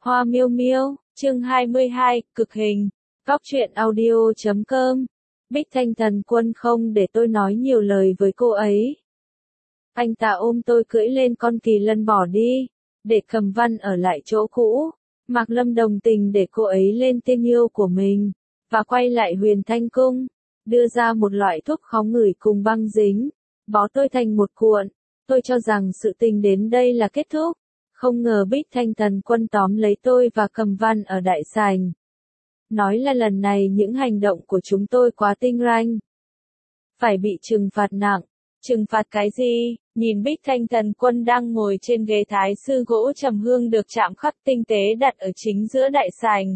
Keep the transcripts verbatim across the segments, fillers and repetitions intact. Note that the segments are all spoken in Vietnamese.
Hoa miêu miêu, chương hai mươi hai, cực hình. Góc truyện audio chấm com. Bích Thanh Thần Quân không để tôi nói nhiều lời với cô ấy. Anh ta ôm tôi cưỡi lên con kỳ lân bỏ đi, để Cầm Văn ở lại chỗ cũ. Mạc Lâm đồng tình để cô ấy lên tên yêu của mình, và quay lại Huyền Thanh Cung, đưa ra một loại thuốc khó ngửi cùng băng dính, bó tôi thành một cuộn. Tôi cho rằng sự tình đến đây là kết thúc. Không ngờ Bích Thanh Thần Quân tóm lấy tôi và Cầm Văn ở đại sảnh. Nói là lần này những hành động của chúng tôi quá tinh ranh. Phải bị trừng phạt nặng. Trừng phạt cái gì? Nhìn Bích Thanh Thần Quân đang ngồi trên ghế thái sư gỗ trầm hương được chạm khắc tinh tế đặt ở chính giữa đại sảnh.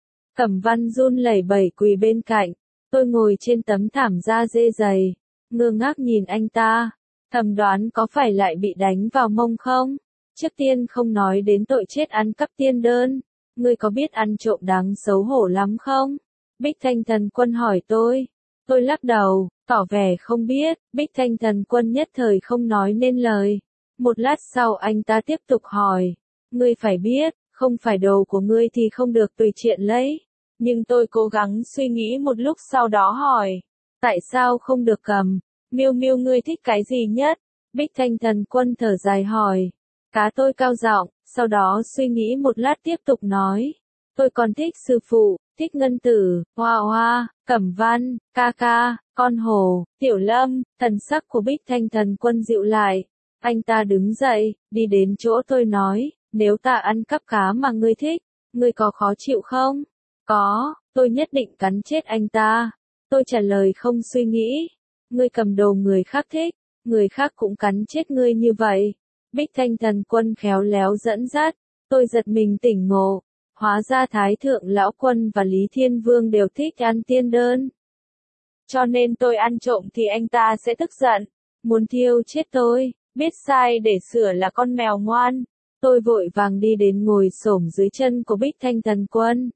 Cẩm Văn run lẩy bẩy quỳ bên cạnh. Tôi ngồi trên tấm thảm da dê dày, ngơ ngác nhìn anh ta. Thầm đoán có phải lại bị đánh vào mông không? Trước tiên không nói đến tội chết ăn cắp tiên đơn, ngươi có biết ăn trộm đáng xấu hổ lắm không? Bích Thanh Thần Quân hỏi tôi. Tôi lắc đầu, tỏ vẻ không biết. Bích Thanh Thần Quân nhất thời không nói nên lời. Một lát sau anh ta tiếp tục hỏi. Ngươi phải biết, không phải đồ của ngươi thì không được tùy tiện lấy. Nhưng tôi cố gắng suy nghĩ một lúc sau đó hỏi. Tại sao không được cầm? Miêu miêu ngươi thích cái gì nhất? Bích Thanh Thần Quân thở dài hỏi. Cá tôi cao giọng, sau đó suy nghĩ một lát tiếp tục nói. Tôi còn thích sư phụ, thích ngân tử, hoa hoa, Cẩm Văn, ca ca, con hổ, tiểu lâm. Thần sắc của Bích Thanh Thần Quân dịu lại. Anh ta đứng dậy, đi đến chỗ tôi nói, nếu ta ăn cắp cá mà ngươi thích, ngươi có khó chịu không? Có, tôi nhất định cắn chết anh ta. Tôi trả lời không suy nghĩ. Ngươi cầm đồ người khác thích, người khác cũng cắn chết ngươi như vậy. Bích Thanh Thần Quân khéo léo dẫn dắt, tôi giật mình tỉnh ngộ. Hóa ra Thái Thượng Lão Quân và Lý Thiên Vương đều thích ăn tiên đơn. Cho nên tôi ăn trộm thì anh ta sẽ tức giận, muốn thiêu chết tôi. Biết sai để sửa là con mèo ngoan. Tôi vội vàng đi đến ngồi xổm dưới chân của Bích Thanh Thần Quân.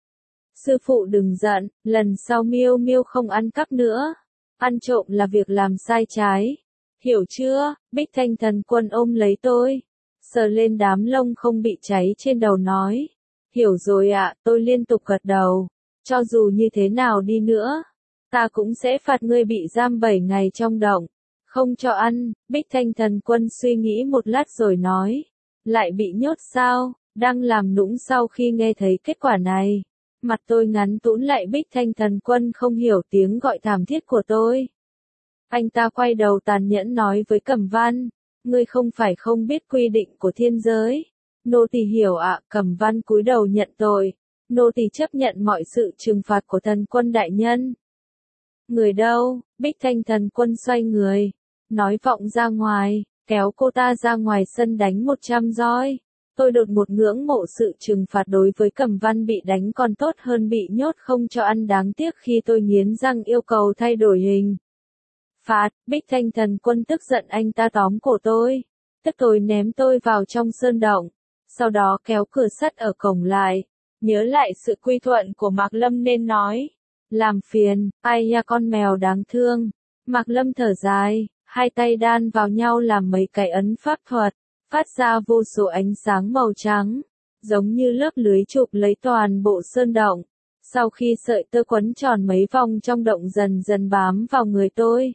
Sư phụ đừng giận, lần sau miêu miêu không ăn cắp nữa. Ăn trộm là việc làm sai trái. Hiểu chưa? Bích Thanh Thần Quân ôm lấy tôi, sờ lên đám lông không bị cháy trên đầu nói. Hiểu rồi ạ, tôi liên tục gật đầu. Cho dù như thế nào đi nữa, ta cũng sẽ phạt ngươi bị giam bảy ngày trong động, không cho ăn. Bích Thanh Thần Quân suy nghĩ một lát rồi nói. Lại bị nhốt sao? Đang làm nũng sau khi nghe thấy kết quả này. Mặt tôi ngắn tũn lại. Bích Thanh Thần Quân không hiểu tiếng gọi thảm thiết của tôi. Anh ta quay đầu tàn nhẫn nói với Cẩm Văn. Ngươi không phải không biết quy định của thiên giới. Nô tỳ hiểu ạ. Cẩm Văn cúi đầu nhận tội. Nô tỳ chấp nhận mọi sự trừng phạt của Thần Quân đại nhân. Người đâu? Bích Thanh Thần Quân xoay người, nói vọng ra ngoài, kéo cô ta ra ngoài sân đánh một trăm roi. Tôi đột một ngưỡng mộ sự trừng phạt đối với Cẩm Văn bị đánh còn tốt hơn bị nhốt không cho ăn. Đáng tiếc khi tôi nghiến răng yêu cầu thay đổi hình phạt, Bích Thanh Thần Quân tức giận anh ta tóm cổ tôi, tức tối ném tôi vào trong sơn động, sau đó kéo cửa sắt ở cổng lại. Nhớ lại sự quy thuận của Mạc Lâm nên nói. Làm phiền, ai nha con mèo đáng thương. Mạc Lâm thở dài, hai tay đan vào nhau làm mấy cái ấn pháp thuật, phát ra vô số ánh sáng màu trắng, giống như lớp lưới chụp lấy toàn bộ sơn động. Sau khi sợi tơ quấn tròn mấy vòng trong động dần dần bám vào người tôi,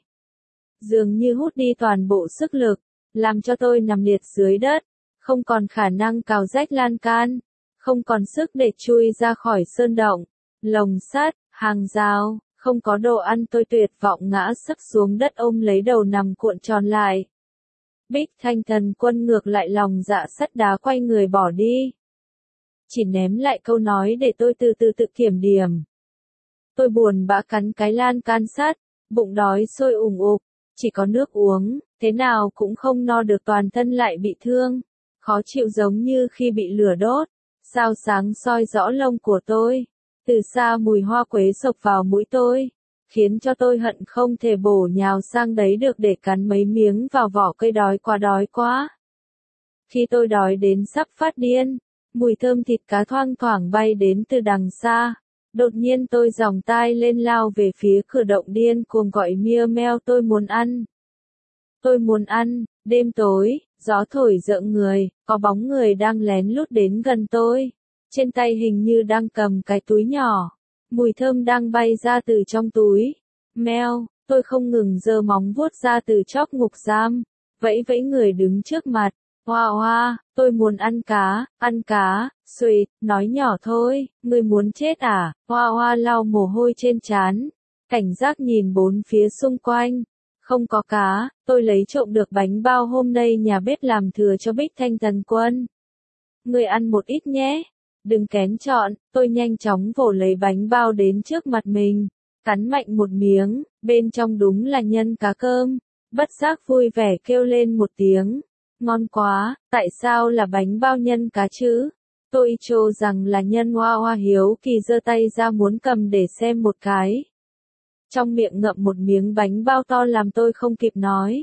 dường như hút đi toàn bộ sức lực, làm cho tôi nằm liệt dưới đất, không còn khả năng cào rách lan can, không còn sức để chui ra khỏi sơn động. Lồng sắt, hàng rào, không có đồ ăn. Tôi tuyệt vọng ngã sấp xuống đất ôm lấy đầu nằm cuộn tròn lại. Bích Thanh Thần Quân ngược lại lòng dạ sắt đá quay người bỏ đi. Chỉ ném lại câu nói để tôi từ từ tự kiểm điểm. Tôi buồn bã cắn cái lan can sắt, bụng đói sôi ủng ục, chỉ có nước uống, thế nào cũng không no được, toàn thân lại bị thương, khó chịu giống như khi bị lửa đốt. Sao sáng soi rõ lông của tôi. Từ xa mùi hoa quế sộc vào mũi tôi, khiến cho tôi hận không thể bổ nhào sang đấy được để cắn mấy miếng vào vỏ cây. Đói quá đói quá. Khi tôi đói đến sắp phát điên, mùi thơm thịt cá thoang thoảng bay đến từ đằng xa. Đột nhiên tôi giòng tai lên lao về phía cửa động điên cuồng gọi miêu meo. Tôi muốn ăn. Tôi muốn ăn. Đêm tối, gió thổi rợn người, có bóng người đang lén lút đến gần tôi. trên tay hình như đang cầm cái túi nhỏ, mùi thơm đang bay ra từ trong túi. Meo, tôi không ngừng giơ móng vuốt ra từ chóp ngục giam, vẫy vẫy người đứng trước mặt. Hoa hoa, tôi muốn ăn cá, ăn cá, sweet, nói nhỏ thôi, ngươi muốn chết à? Hoa hoa lau mồ hôi trên trán, cảnh giác nhìn bốn phía xung quanh. Không có cá, tôi lấy trộm được bánh bao hôm nay nhà bếp làm thừa cho Bích Thanh Thần Quân. Ngươi ăn một ít nhé, đừng kén chọn, tôi nhanh chóng vồ lấy bánh bao đến trước mặt mình, cắn mạnh một miếng, bên trong đúng là nhân cá cơm, bất giác vui vẻ kêu lên một tiếng. Ngon quá, tại sao là bánh bao nhân cá chứ? Tôi cho rằng là nhân. Hoa hoa hiếu kỳ giơ tay ra muốn cầm để xem một cái. Trong miệng ngậm một miếng bánh bao to làm tôi không kịp nói.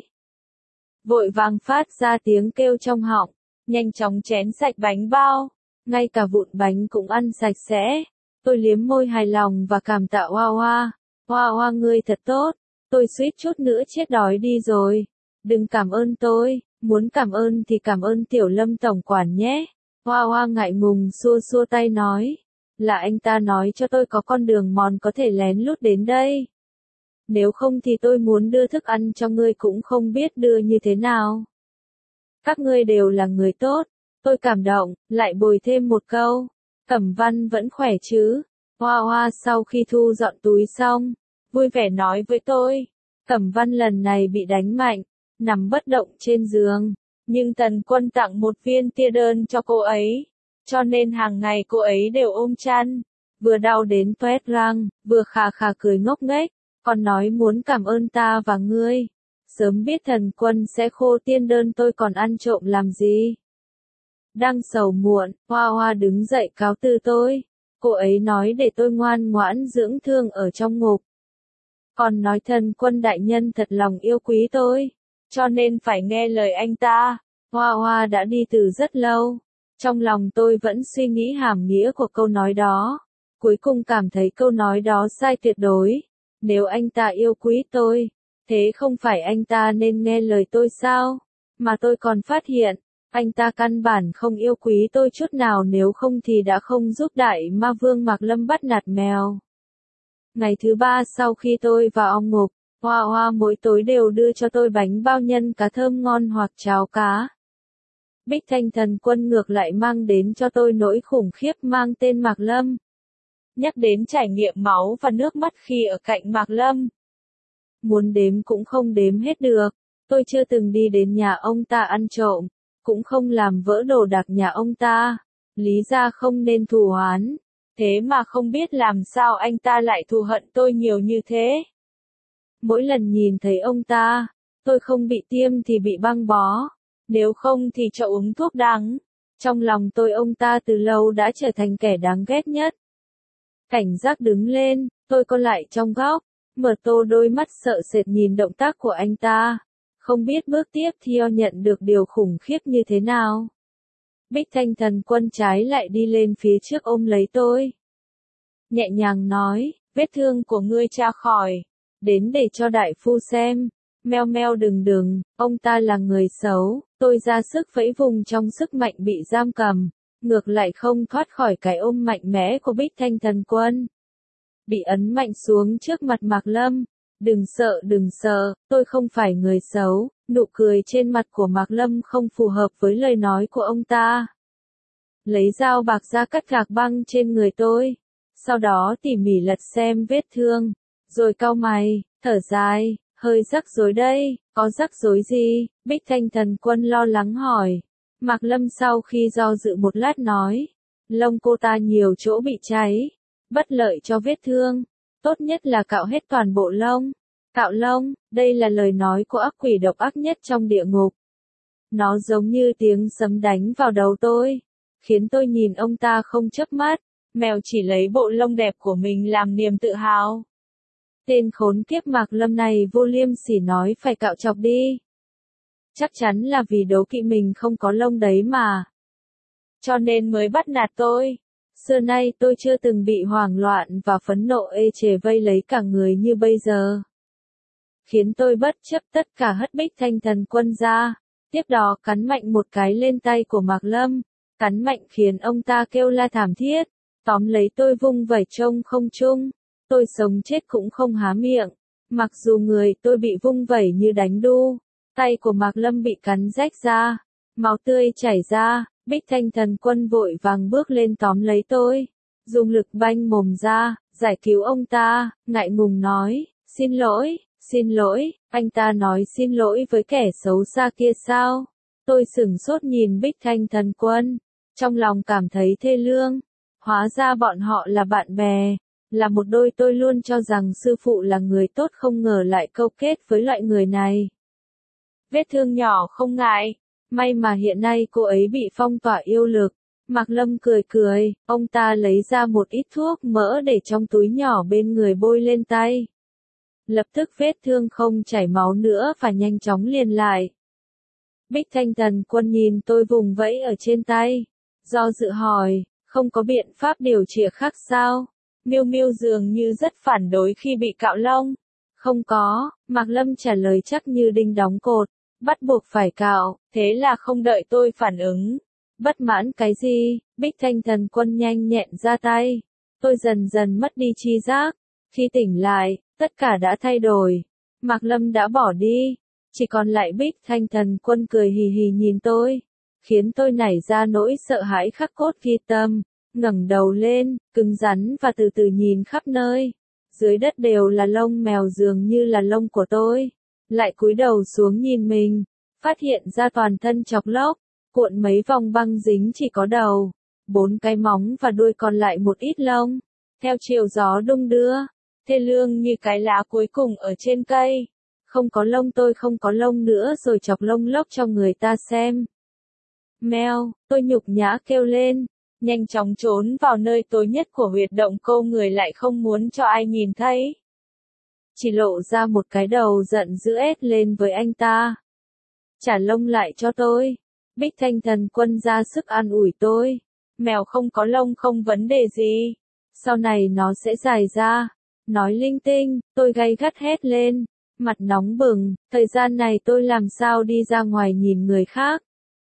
Vội vàng phát ra tiếng kêu trong họng, nhanh chóng chén sạch bánh bao, ngay cả vụn bánh cũng ăn sạch sẽ. Tôi liếm môi hài lòng và cảm tạ Hoa hoa. Hoa hoa ngươi thật tốt, tôi suýt chút nữa chết đói đi rồi. Đừng cảm ơn tôi, muốn cảm ơn thì cảm ơn Tiểu Lâm tổng quản nhé. Hoa hoa ngại ngùng xua xua tay nói, là anh ta nói cho tôi có con đường mòn có thể lén lút đến đây. Nếu không thì tôi muốn đưa thức ăn cho ngươi cũng không biết đưa như thế nào. Các ngươi đều là người tốt, tôi cảm động, lại bồi thêm một câu. Cẩm Văn vẫn khỏe chứ? Hoa hoa sau khi thu dọn túi xong, vui vẻ nói với tôi. Cẩm Văn lần này bị đánh mạnh, nằm bất động trên giường, nhưng Tần Quân tặng một viên tia đơn cho cô ấy, cho nên hàng ngày cô ấy đều ôm chăn, vừa đau đến toét răng, vừa khà khà cười ngốc nghếch, còn nói muốn cảm ơn ta và ngươi. Sớm biết Thần Quân sẽ khô tiên đơn tôi còn ăn trộm làm gì. Đang sầu muộn, Hoa Hoa đứng dậy cáo từ tôi. Cô ấy nói để tôi ngoan ngoãn dưỡng thương ở trong ngục. Còn nói Thần Quân đại nhân thật lòng yêu quý tôi, cho nên phải nghe lời anh ta. Hoa Hoa đã đi từ rất lâu. Trong lòng tôi vẫn suy nghĩ hàm nghĩa của câu nói đó. Cuối cùng cảm thấy câu nói đó sai tuyệt đối. Nếu anh ta yêu quý tôi, thế không phải anh ta nên nghe lời tôi sao? Mà tôi còn phát hiện, anh ta căn bản không yêu quý tôi chút nào, nếu không thì đã không giúp đại ma vương Mạc Lâm bắt nạt mèo. Ngày thứ ba sau khi tôi vào ong ngục, Hoa Hoa mỗi tối đều đưa cho tôi bánh bao nhân cá thơm ngon hoặc cháo cá. Bích Thanh Thần Quân ngược lại mang đến cho tôi nỗi khủng khiếp mang tên Mạc Lâm. Nhắc đến trải nghiệm máu và nước mắt khi ở cạnh Mạc Lâm, muốn đếm cũng không đếm hết được. Tôi chưa từng đi đến nhà ông ta ăn trộm, cũng không làm vỡ đồ đạc nhà ông ta. Lý ra không nên thù oán, thế mà không biết làm sao anh ta lại thù hận tôi nhiều như thế. Mỗi lần nhìn thấy ông ta, tôi không bị tiêm thì bị băng bó, nếu không thì cho uống thuốc đắng. Trong lòng tôi ông ta từ lâu đã trở thành kẻ đáng ghét nhất. Cảnh giác đứng lên, tôi co lại trong góc, mở to đôi mắt sợ sệt nhìn động tác của anh ta. Không biết bước tiếp theo nhận được điều khủng khiếp như thế nào. Bích Thanh Thần Quân trái lại đi lên phía trước ôm lấy tôi. Nhẹ nhàng nói, vết thương của ngươi tra khỏi, đến để cho đại phu xem. Meo meo đừng đừng, ông ta là người xấu. Tôi ra sức vẫy vùng trong sức mạnh bị giam cầm, ngược lại không thoát khỏi cái ôm mạnh mẽ của Bích Thanh Thần Quân. Bị ấn mạnh xuống trước mặt Mạc Lâm. Đừng sợ đừng sợ, tôi không phải người xấu. Nụ cười trên mặt của Mạc Lâm không phù hợp với lời nói của ông ta. Lấy dao bạc ra cắt gạc băng trên người tôi, sau đó tỉ mỉ lật xem vết thương, rồi cau mày, thở dài, hơi rắc rối đây. Có rắc rối gì? Bích Thanh Thần Quân lo lắng hỏi. Mạc Lâm sau khi do dự một lát nói, lông cô ta nhiều chỗ bị cháy, bất lợi cho vết thương, tốt nhất là cạo hết toàn bộ lông. Cạo lông, đây là lời nói của ác quỷ độc ác nhất trong địa ngục. Nó giống như tiếng sấm đánh vào đầu tôi, khiến tôi nhìn ông ta không chớp mắt. Mèo chỉ lấy bộ lông đẹp của mình làm niềm tự hào. Tên khốn kiếp Mạc Lâm này vô liêm sỉ nói phải cạo chọc đi. Chắc chắn là vì đố kỵ mình không có lông đấy mà. Cho nên mới bắt nạt tôi. Xưa nay tôi chưa từng bị hoảng loạn và phẫn nộ ê chề vây lấy cả người như bây giờ. Khiến tôi bất chấp tất cả hất Bích Thanh Thần Quân ra. Tiếp đó cắn mạnh một cái lên tay của Mạc Lâm. cắn mạnh khiến ông ta kêu la thảm thiết, tóm lấy tôi vung vẩy trông không trung. Tôi sống chết cũng không há miệng. Mặc dù người tôi bị vung vẩy như đánh đu, tay của Mạc Lâm bị cắn rách ra, máu tươi chảy ra, Bích Thanh Thần Quân vội vàng bước lên tóm lấy tôi, dùng lực banh mồm ra, giải cứu ông ta, ngại ngùng nói, xin lỗi, xin lỗi, anh ta nói xin lỗi với kẻ xấu xa kia sao? Tôi sửng sốt nhìn Bích Thanh Thần Quân, trong lòng cảm thấy thê lương, hóa ra bọn họ là bạn bè. Là một đôi, tôi luôn cho rằng sư phụ là người tốt, không ngờ lại câu kết với loại người này. Vết thương nhỏ không ngại, may mà hiện nay cô ấy bị phong tỏa yêu lực. Mạc Lâm cười cười, ông ta lấy ra một ít thuốc mỡ để trong túi nhỏ bên người bôi lên tay. Lập tức vết thương không chảy máu nữa và nhanh chóng liền lại. Bích Thanh Thần Quân nhìn tôi vùng vẫy ở trên tay, do dự hỏi, không có biện pháp điều trị khác sao? Miêu Miêu dường như rất phản đối khi bị cạo lông. Không có, Mạc Lâm trả lời chắc như đinh đóng cột, bắt buộc phải cạo, thế là không đợi tôi phản ứng. Bất mãn cái gì? Bích Thanh Thần Quân nhanh nhẹn ra tay. Tôi dần dần mất đi tri giác. Khi tỉnh lại, tất cả đã thay đổi. Mạc Lâm đã bỏ đi. Chỉ còn lại Bích Thanh Thần Quân cười hì hì nhìn tôi, khiến tôi nảy ra nỗi sợ hãi khắc cốt ghi tâm. Ngẩng đầu lên, cứng rắn và từ từ nhìn khắp nơi. Dưới đất đều là lông mèo dường như là lông của tôi. Lại cúi đầu xuống nhìn mình, phát hiện ra toàn thân chọc lốc, cuộn mấy vòng băng dính chỉ có đầu, bốn cái móng và đuôi, còn lại một ít lông. Theo chiều gió đung đưa, thê lương như cái lá cuối cùng ở trên cây. Không có lông, tôi không có lông nữa rồi chọc lông lốc cho người ta xem. Mèo, tôi nhục nhã kêu lên. Nhanh chóng trốn vào nơi tối nhất của huyệt động câu người, lại không muốn cho ai nhìn thấy. Chỉ lộ ra một cái đầu giận dữ ét lên với anh ta. Trả lông lại cho tôi. Bích Thanh Thần Quân ra sức an ủi tôi. Mèo không có lông không vấn đề gì. Sau này nó sẽ dài ra. Nói linh tinh, tôi gay gắt hét lên. Mặt nóng bừng, thời gian này tôi làm sao đi ra ngoài nhìn người khác.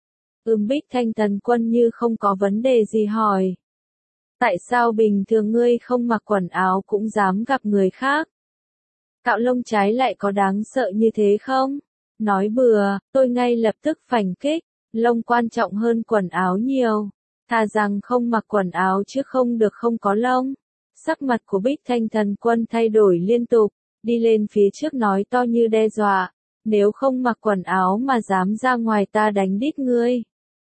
Ừm Bích Thanh Thần Quân như không có vấn đề gì hỏi. Tại sao bình thường ngươi không mặc quần áo cũng dám gặp người khác? Cạo lông trái lại có đáng sợ như thế không? Nói bừa, tôi ngay lập tức phản kích, lông quan trọng hơn quần áo nhiều. Thà rằng không mặc quần áo chứ không được không có lông. Sắc mặt của Bích Thanh Thần Quân thay đổi liên tục, đi lên phía trước nói to như đe dọa. Nếu không mặc quần áo mà dám ra ngoài ta đánh đít ngươi.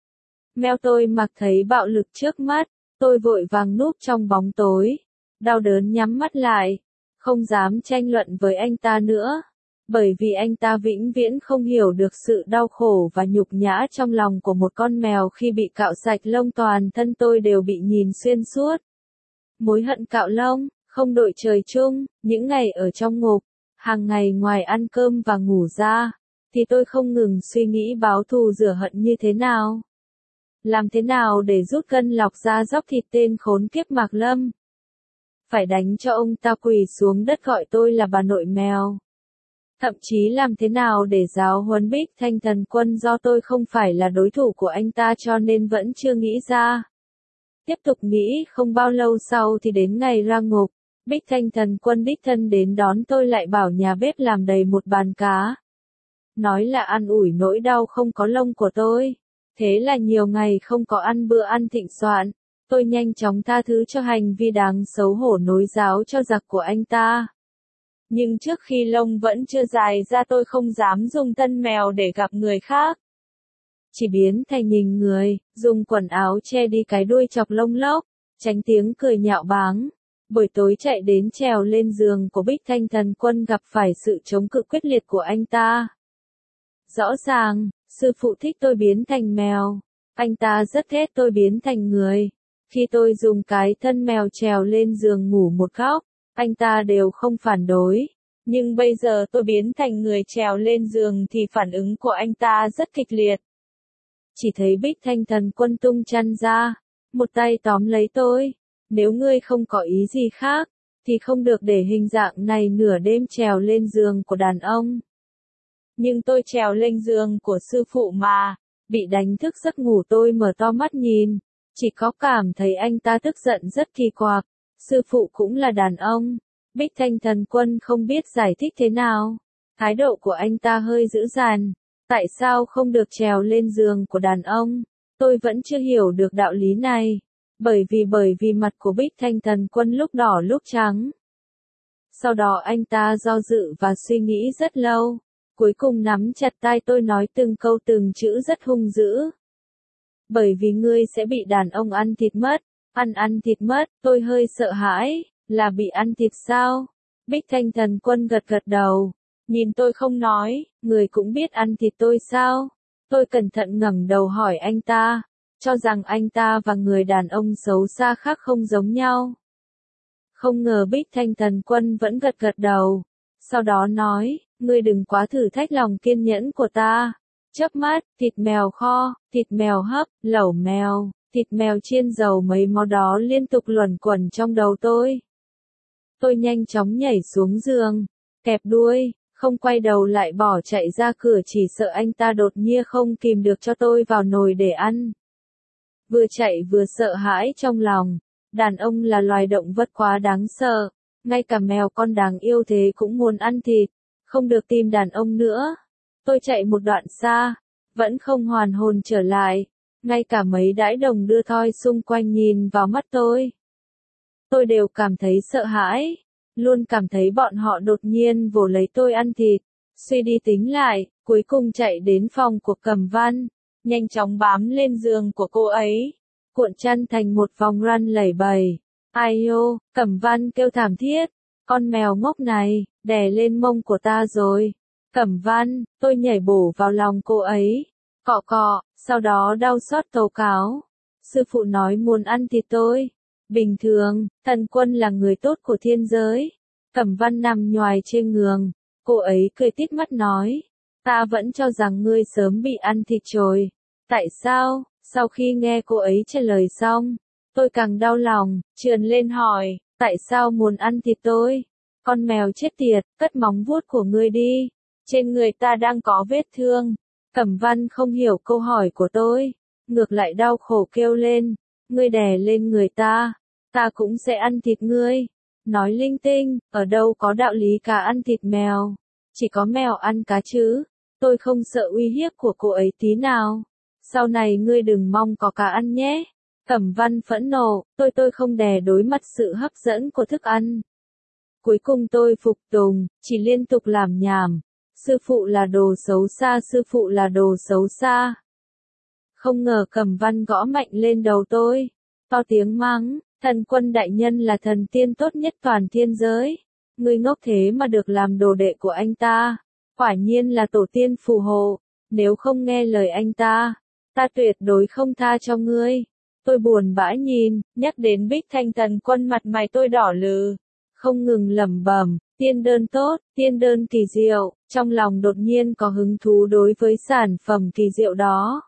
Mèo tôi mặc thấy bạo lực trước mắt, tôi vội vàng núp trong bóng tối, đau đớn nhắm mắt lại, không dám tranh luận với anh ta nữa, bởi vì anh ta vĩnh viễn không hiểu được sự đau khổ và nhục nhã trong lòng của một con mèo khi bị cạo sạch lông, toàn thân tôi đều bị nhìn xuyên suốt. Mối hận cạo lông, không đội trời chung, những ngày ở trong ngục, hàng ngày ngoài ăn cơm và ngủ ra, thì tôi không ngừng suy nghĩ báo thù rửa hận như thế nào. Làm thế nào để rút cân lọc ra dóc thịt tên khốn kiếp Mạc Lâm? Phải đánh cho ông ta quỳ xuống đất gọi tôi là bà nội mèo. Thậm chí làm thế nào để giáo huấn Bích Thanh Thần Quân, do tôi không phải là đối thủ của anh ta cho nên vẫn chưa nghĩ ra. Tiếp tục nghĩ không bao lâu sau thì đến ngày ra ngục, Bích Thanh Thần Quân đích thân đến đón tôi, lại bảo nhà bếp làm đầy một bàn cá. Nói là an ủi nỗi đau không có lông của tôi. Thế là nhiều ngày không có ăn bữa ăn thịnh soạn, tôi nhanh chóng tha thứ cho hành vi đáng xấu hổ nối giáo cho giặc của anh ta. Nhưng trước khi lông vẫn chưa dài ra, tôi không dám dùng thân mèo để gặp người khác. Chỉ biến thành nhìn người, dùng quần áo che đi cái đuôi chọc lông lốc, tránh tiếng cười nhạo báng. Buổi tối chạy đến trèo lên giường của Bích Thanh Thần Quân, gặp phải sự chống cự quyết liệt của anh ta. Rõ ràng, sư phụ thích tôi biến thành mèo. Anh ta rất ghét tôi biến thành người. Khi tôi dùng cái thân mèo trèo lên giường ngủ một góc, anh ta đều không phản đối. Nhưng bây giờ tôi biến thành người trèo lên giường thì phản ứng của anh ta rất kịch liệt. Chỉ thấy Bích Thanh Thần Quân tung chăn ra, một tay tóm lấy tôi. Nếu ngươi không có ý gì khác, thì không được để hình dạng này nửa đêm trèo lên giường của đàn ông. Nhưng tôi trèo lên giường của sư phụ mà. Bị đánh thức giấc ngủ tôi mở to mắt nhìn, chỉ có cảm thấy anh ta tức giận rất kỳ quặc. Sư phụ cũng là đàn ông. Bích Thanh Thần Quân không biết giải thích thế nào. Thái độ của anh ta hơi dữ dằn. Tại sao không được trèo lên giường của đàn ông? Tôi vẫn chưa hiểu được đạo lý này. Bởi vì bởi vì mặt của Bích Thanh Thần Quân lúc đỏ lúc trắng. Sau đó anh ta do dự và suy nghĩ rất lâu. Cuối cùng nắm chặt tay tôi nói từng câu từng chữ rất hung dữ. Bởi vì ngươi sẽ bị đàn ông ăn thịt mất. Ăn ăn thịt mất, tôi hơi sợ hãi. Là bị ăn thịt sao? Bích Thanh Thần Quân gật gật đầu. Nhìn tôi không nói, người cũng biết ăn thịt tôi sao? Tôi cẩn thận ngẩng đầu hỏi anh ta, cho rằng anh ta và người đàn ông xấu xa khác không giống nhau. Không ngờ Bích Thanh Thần Quân vẫn gật gật đầu. Sau đó nói, ngươi đừng quá thử thách lòng kiên nhẫn của ta. Chớp mắt, thịt mèo kho, thịt mèo hấp, lẩu mèo, thịt mèo chiên dầu mấy món đó liên tục luẩn quẩn trong đầu tôi. Tôi nhanh chóng nhảy xuống giường, kẹp đuôi, không quay đầu lại bỏ chạy ra cửa chỉ sợ anh ta đột nhiên không kìm được cho tôi vào nồi để ăn. Vừa chạy vừa sợ hãi trong lòng, đàn ông là loài động vật quá đáng sợ, ngay cả mèo con đáng yêu thế cũng muốn ăn thịt, không được tìm đàn ông nữa. Tôi chạy một đoạn xa, vẫn không hoàn hồn trở lại, ngay cả mấy đãi đồng đưa thoi xung quanh nhìn vào mắt tôi. Tôi đều cảm thấy sợ hãi, luôn cảm thấy bọn họ đột nhiên vồ lấy tôi ăn thịt. Suy đi tính lại, cuối cùng chạy đến phòng của Cẩm Văn, nhanh chóng bám lên giường của cô ấy, cuộn chăn thành một vòng răn lẩy bẩy. Ai ô, Cẩm Văn kêu thảm thiết, con mèo ngốc này, đè lên mông của ta rồi. Cẩm Văn, tôi nhảy bổ vào lòng cô ấy, cọ cọ, sau đó đau xót tố cáo. Sư phụ nói muốn ăn thịt tôi. Bình thường, Thần Quân là người tốt của thiên giới. Cẩm Văn nằm nhoài trên giường, cô ấy cười tít mắt nói, ta vẫn cho rằng ngươi sớm bị ăn thịt rồi. Tại sao? Sau khi nghe cô ấy trả lời xong, tôi càng đau lòng, trườn lên hỏi, tại sao muốn ăn thịt tôi? Con mèo chết tiệt, cất móng vuốt của ngươi đi, trên người ta đang có vết thương. Cẩm Văn không hiểu câu hỏi của tôi, ngược lại đau khổ kêu lên, ngươi đè lên người ta, ta cũng sẽ ăn thịt ngươi. Nói linh tinh, ở đâu có đạo lý cá ăn thịt mèo, chỉ có mèo ăn cá chứ. Tôi không sợ uy hiếp của cô ấy tí nào. Sau này ngươi đừng mong có cá ăn nhé. Cẩm Văn phẫn nộ, tôi tôi không đè đối mặt sự hấp dẫn của thức ăn. Cuối cùng tôi phục tùng, chỉ liên tục làm nhảm. Sư phụ là đồ xấu xa, sư phụ là đồ xấu xa. Không ngờ Cẩm Văn gõ mạnh lên đầu tôi, to tiếng mắng, Thần Quân đại nhân là thần tiên tốt nhất toàn thiên giới. Ngươi ngốc thế mà được làm đồ đệ của anh ta. Quả nhiên là tổ tiên phù hộ, nếu không nghe lời anh ta, ta tuyệt đối không tha cho ngươi. Tôi buồn bã nhìn, nhắc đến Bích Thanh Thần Quân mặt mày tôi đỏ lừ, không ngừng lẩm bẩm, tiên đơn tốt, tiên đơn kỳ diệu, trong lòng đột nhiên có hứng thú đối với sản phẩm kỳ diệu đó.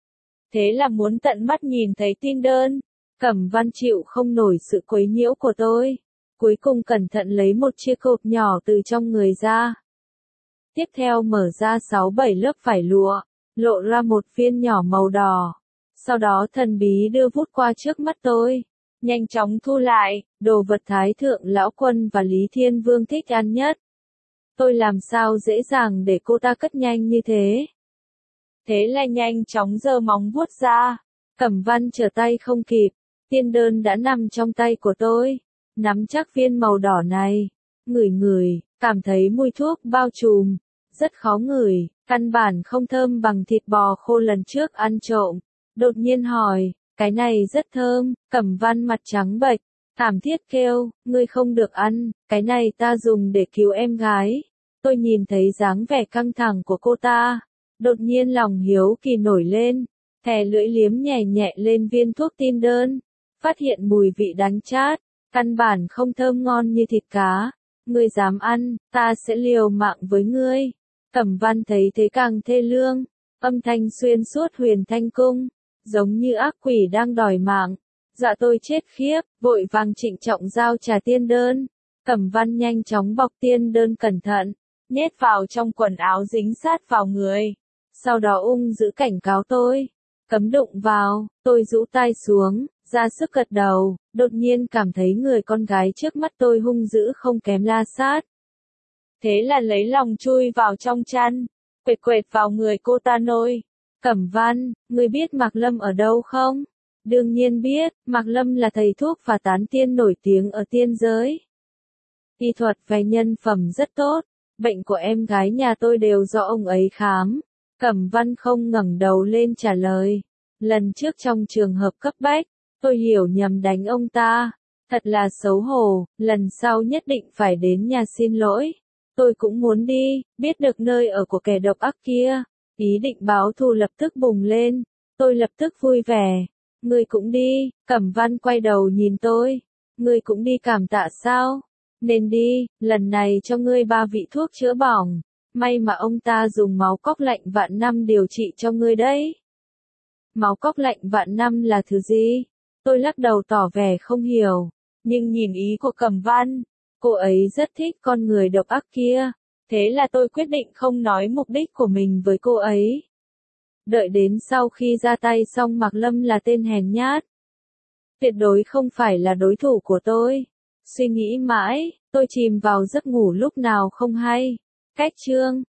Thế là muốn tận mắt nhìn thấy tiên đơn. Cẩm Văn chịu không nổi sự quấy nhiễu của tôi, cuối cùng cẩn thận lấy một chiếc hộp nhỏ từ trong người ra. Tiếp theo mở ra sáu bảy lớp vải lụa, lộ ra một viên nhỏ màu đỏ. Sau đó thần bí đưa vút qua trước mắt tôi, nhanh chóng thu lại, đồ vật Thái Thượng Lão Quân và Lý Thiên Vương thích ăn nhất. Tôi làm sao dễ dàng để cô ta cất nhanh như thế. Thế là nhanh chóng giơ móng vuốt ra, Cẩm Văn trở tay không kịp, tiên đơn đã nằm trong tay của tôi, nắm chắc viên màu đỏ này, ngửi ngửi, cảm thấy mùi thuốc bao trùm, rất khó ngửi, căn bản không thơm bằng thịt bò khô lần trước ăn trộm. Đột nhiên hỏi, cái này rất thơm. Cẩm Văn mặt trắng bệch, thảm thiết kêu, ngươi không được ăn, cái này ta dùng để cứu em gái. Tôi nhìn thấy dáng vẻ căng thẳng của cô ta, đột nhiên lòng hiếu kỳ nổi lên, thè lưỡi liếm nhẹ nhẹ lên viên thuốc tiên đơn, phát hiện mùi vị đắng chát, căn bản không thơm ngon như thịt cá. Ngươi dám ăn, ta sẽ liều mạng với ngươi. Cẩm Văn thấy thế càng thê lương, âm thanh xuyên suốt huyền thanh cung, giống như ác quỷ đang đòi mạng. Dạ tôi chết khiếp, vội vàng trịnh trọng giao trà tiên đơn. Cẩm Văn nhanh chóng bọc tiên đơn cẩn thận, nhét vào trong quần áo dính sát vào người. sau đó ung giữ cảnh cáo tôi. Cấm đụng vào, tôi rũ tay xuống, ra sức gật đầu, đột nhiên cảm thấy người con gái trước mắt tôi hung dữ không kém La Sát. Thế là lấy lòng chui vào trong chăn, quệt quệt vào người cô ta nôi. Cẩm Văn, ngươi biết Mạc Lâm ở đâu không? Đương nhiên biết, Mạc Lâm là thầy thuốc và tán tiên nổi tiếng ở tiên giới. Y thuật và nhân phẩm rất tốt, bệnh của em gái nhà tôi đều do ông ấy khám. Cẩm Văn không ngẩng đầu lên trả lời. Lần trước trong trường hợp cấp bách, tôi hiểu nhầm đánh ông ta. Thật là xấu hổ, lần sau nhất định phải đến nhà xin lỗi. Tôi cũng muốn đi, biết được nơi ở của kẻ độc ác kia. Ý định báo thù lập tức bùng lên. Tôi lập tức vui vẻ. Ngươi cũng đi, Cẩm Văn quay đầu nhìn tôi. Ngươi cũng đi cảm tạ sao? Nên đi, lần này cho ngươi ba vị thuốc chữa bỏng. May mà ông ta dùng máu cóc lạnh vạn năm điều trị cho ngươi đấy. Máu cóc lạnh vạn năm là thứ gì? Tôi lắc đầu tỏ vẻ không hiểu. Nhưng nhìn ý của Cẩm Văn, cô ấy rất thích con người độc ác kia. Thế là tôi quyết định không nói mục đích của mình với cô ấy. Đợi đến sau khi ra tay xong Mạc Lâm là tên hèn nhát. Tuyệt đối không phải là đối thủ của tôi. Suy nghĩ mãi, tôi chìm vào giấc ngủ lúc nào không hay. Cách chương